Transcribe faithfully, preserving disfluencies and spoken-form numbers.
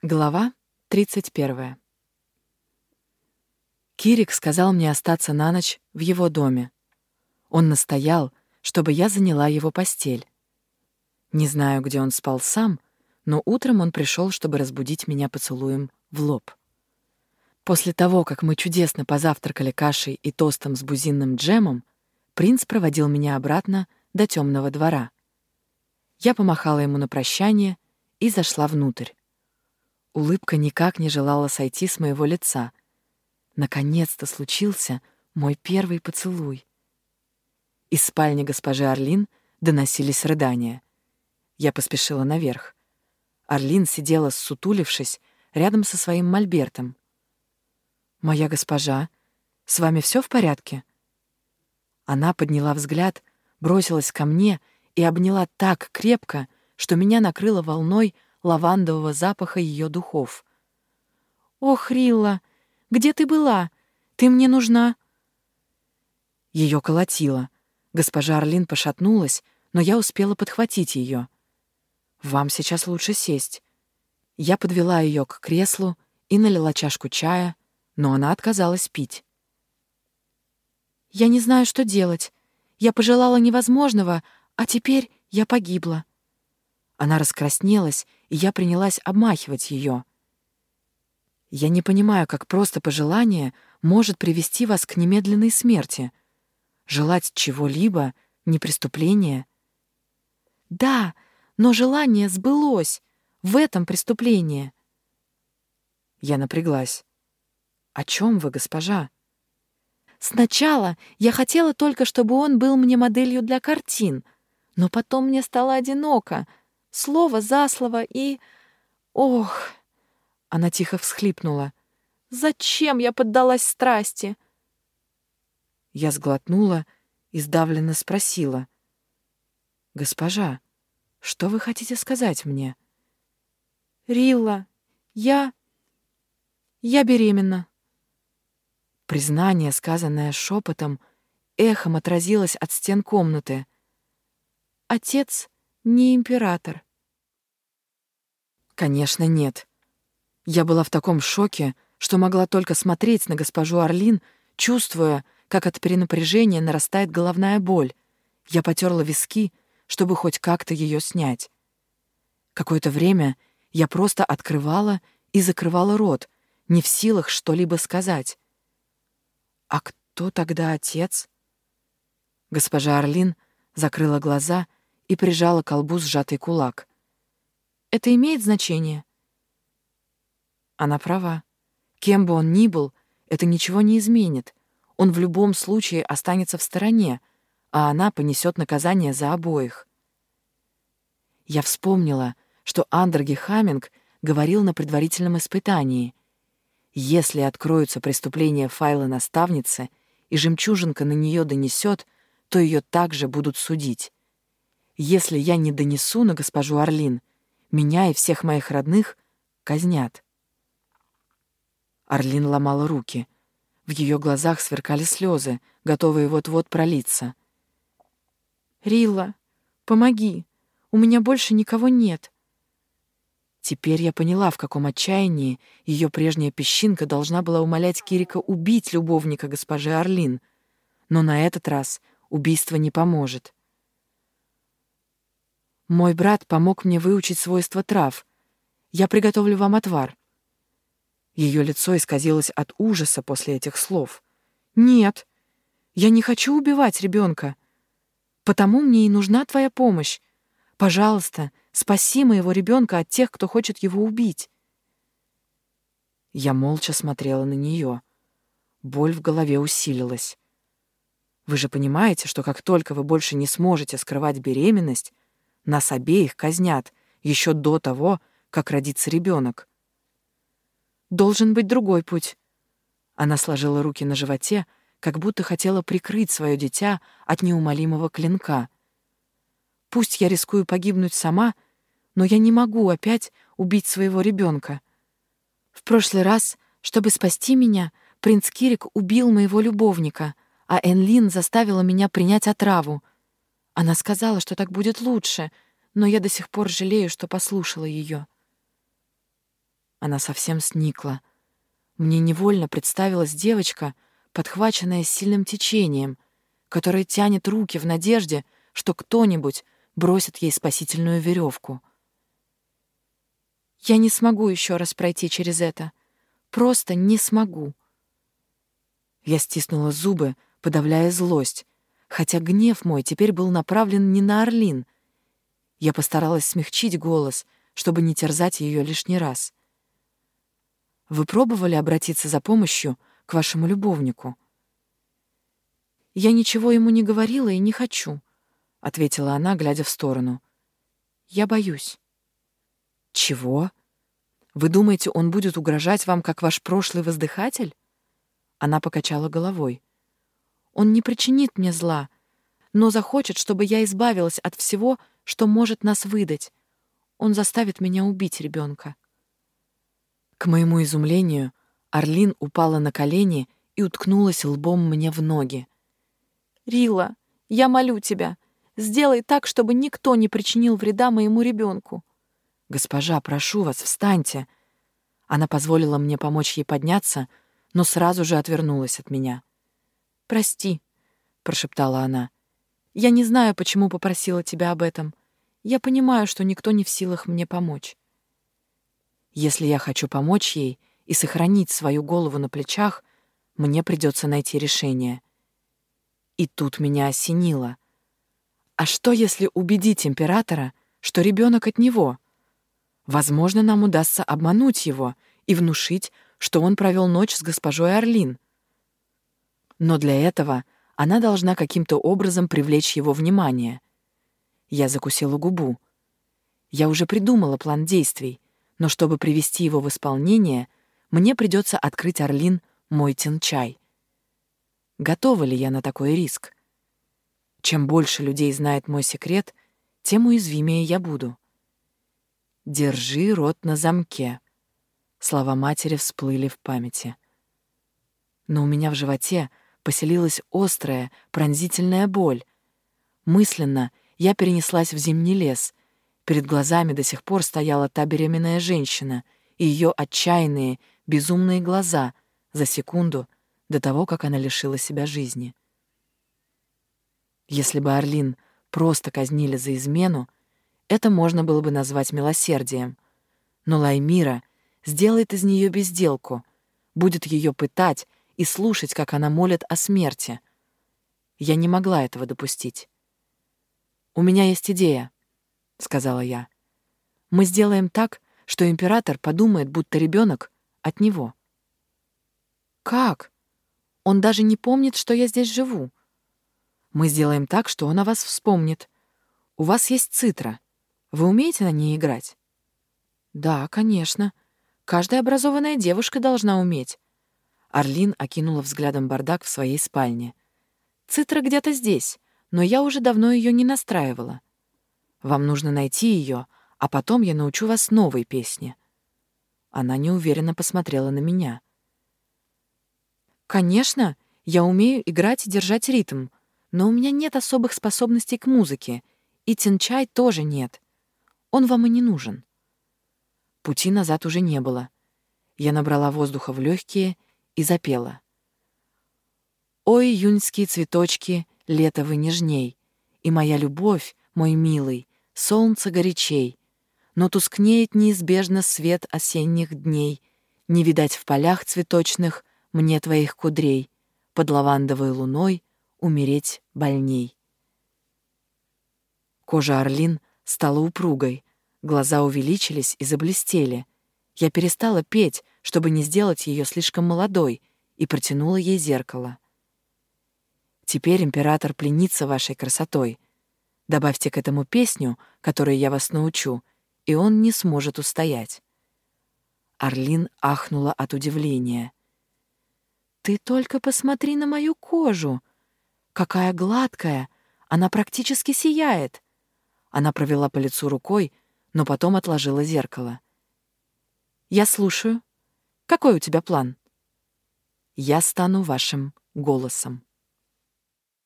Глава тридцать первая. Кирик сказал мне остаться на ночь в его доме. Он настоял, чтобы я заняла его постель. Не знаю, где он спал сам, но утром он пришел, чтобы разбудить меня поцелуем в лоб. После того, как мы чудесно позавтракали кашей и тостом с бузинным джемом, принц проводил меня обратно до темного двора. Я помахала ему на прощание и зашла внутрь. Улыбка никак не желала сойти с моего лица. Наконец-то случился мой первый поцелуй. Из спальни госпожи Орлин доносились рыдания. Я поспешила наверх. Орлин сидела, ссутулившись, рядом со своим мольбертом. «Моя госпожа, с вами все в порядке?» Она подняла взгляд, бросилась ко мне и обняла так крепко, что меня накрыло волной лавандового запаха ее духов. «Ох, Рилла, где ты была? Ты мне нужна!» Ее колотило. Госпожа Орлин пошатнулась, но я успела подхватить ее. «Вам сейчас лучше сесть». Я подвела ее к креслу и налила чашку чая, но она отказалась пить. «Я не знаю, что делать. Я пожелала невозможного, а теперь я погибла». Она раскраснелась, и я принялась обмахивать ее. «Я не понимаю, как просто пожелание может привести вас к немедленной смерти. Желать чего-либо — не преступление». «Да, но желание сбылось. В этом преступление». Я напряглась. «О чем вы, госпожа?» «Сначала я хотела только, чтобы он был мне моделью для картин, но потом мне стало одиноко. Слово за слово и... Ох!» Она тихо всхлипнула. «Зачем я поддалась страсти?» Я сглотнула и сдавленно спросила. «Госпожа, что вы хотите сказать мне?» «Рилла, я... я беременна». Признание, сказанное шепотом, эхом отразилось от стен комнаты. «Отец не император». Конечно, нет. Я была в таком шоке, что могла только смотреть на госпожу Орлин, чувствуя, как от перенапряжения нарастает головная боль. Я потерла виски, чтобы хоть как-то ее снять. Какое-то время я просто открывала и закрывала рот, не в силах что-либо сказать. «А кто тогда отец?» Госпожа Орлин закрыла глаза и прижала к колбу сжатый кулак. «Это имеет значение?» Она права. Кем бы он ни был, это ничего не изменит. Он в любом случае останется в стороне, а она понесет наказание за обоих. Я вспомнила, что Андерги Хамминг говорил на предварительном испытании. Если откроются преступления файла наставницы, и жемчужинка на нее донесет, то ее также будут судить. Если я не донесу на госпожу Орлин, меня и всех моих родных казнят. Орлин ломала руки. В ее глазах сверкали слезы, готовые вот-вот пролиться. «Рилла, помоги! У меня больше никого нет!» Теперь я поняла, в каком отчаянии ее прежняя песчинка должна была умолять Кирика убить любовника госпожи Орлин. Но на этот раз убийство не поможет. «Мой брат помог мне выучить свойства трав. Я приготовлю вам отвар». Ее лицо исказилось от ужаса после этих слов. «Нет, я не хочу убивать ребенка. Потому мне и нужна твоя помощь. Пожалуйста, спаси моего ребенка от тех, кто хочет его убить». Я молча смотрела на нее. Боль в голове усилилась. «Вы же понимаете, что как только вы больше не сможете скрывать беременность, нас обеих казнят еще до того, как родится ребенок. Должен быть другой путь». Она сложила руки на животе, как будто хотела прикрыть свое дитя от неумолимого клинка. «Пусть я рискую погибнуть сама, но я не могу опять убить своего ребенка. В прошлый раз, чтобы спасти меня, принц Кирик убил моего любовника, а Энлин заставила меня принять отраву. Она сказала, что так будет лучше, но я до сих пор жалею, что послушала ее». Она совсем сникла. Мне невольно представилась девочка, подхваченная сильным течением, которая тянет руки в надежде, что кто-нибудь бросит ей спасительную веревку. «Я не смогу еще раз пройти через это. Просто не смогу». Я стиснула зубы, подавляя злость, хотя гнев мой теперь был направлен не на Орлин. Я постаралась смягчить голос, чтобы не терзать ее лишний раз. «Вы пробовали обратиться за помощью к вашему любовнику?» «Я ничего ему не говорила и не хочу», — ответила она, глядя в сторону. «Я боюсь». «Чего? Вы думаете, он будет угрожать вам, как ваш прошлый воздыхатель?» Она покачала головой. «Он не причинит мне зла, но захочет, чтобы я избавилась от всего, что может нас выдать. Он заставит меня убить ребенка». К моему изумлению, Орлин упала на колени и уткнулась лбом мне в ноги. «Рила, я молю тебя, сделай так, чтобы никто не причинил вреда моему ребенку». «Госпожа, прошу вас, встаньте». Она позволила мне помочь ей подняться, но сразу же отвернулась от меня. «Прости», — прошептала она. «Я не знаю, почему попросила тебя об этом. Я понимаю, что никто не в силах мне помочь». Если я хочу помочь ей и сохранить свою голову на плечах, мне придется найти решение. И тут меня осенило. А что, если убедить императора, что ребенок от него? Возможно, нам удастся обмануть его и внушить, что он провел ночь с госпожой Орлин. Но для этого она должна каким-то образом привлечь его внимание. Я закусила губу. Я уже придумала план действий, но чтобы привести его в исполнение, мне придется открыть Орлин мой тинчай. Готова ли я на такой риск? Чем больше людей знает мой секрет, тем уязвимее я буду. «Держи рот на замке». Слова матери всплыли в памяти. Но у меня в животе поселилась острая, пронзительная боль. Мысленно я перенеслась в зимний лес. Перед глазами до сих пор стояла та беременная женщина и ее отчаянные, безумные глаза за секунду до того, как она лишила себя жизни. Если бы Орлин просто казнили за измену, это можно было бы назвать милосердием. Но Лаймира сделает из нее безделку, будет ее пытать и слушать, как она молит о смерти. Я не могла этого допустить. «У меня есть идея», — сказала я. «Мы сделаем так, что император подумает, будто ребенок от него». «Как? Он даже не помнит, что я здесь живу». «Мы сделаем так, что он о вас вспомнит. У вас есть цитра. Вы умеете на ней играть?» «Да, конечно. Каждая образованная девушка должна уметь». Орлин окинула взглядом бардак в своей спальне. «Цитра где-то здесь, но я уже давно ее не настраивала. Вам нужно найти ее, а потом я научу вас новой песне». Она неуверенно посмотрела на меня. «Конечно, я умею играть и держать ритм, но у меня нет особых способностей к музыке, и тинчай тоже нет. Он вам и не нужен». Пути назад уже не было. Я набрала воздуха в легкие и запела. «Ой, июньские цветочки, лето вы нежней, и моя любовь, мой милый, солнце горячей, но тускнеет неизбежно свет осенних дней, не видать в полях цветочных мне твоих кудрей, под лавандовой луной умереть больней». Кожа Орлин стала упругой, глаза увеличились и заблестели. Я перестала петь, чтобы не сделать ее слишком молодой, и протянула ей зеркало. «Теперь император пленится вашей красотой. Добавьте к этому песню, которой я вас научу, и он не сможет устоять». Орлин ахнула от удивления. «Ты только посмотри на мою кожу! Какая гладкая! Она практически сияет!» Она провела по лицу рукой, но потом отложила зеркало. «Я слушаю. Какой у тебя план?» «Я стану вашим голосом».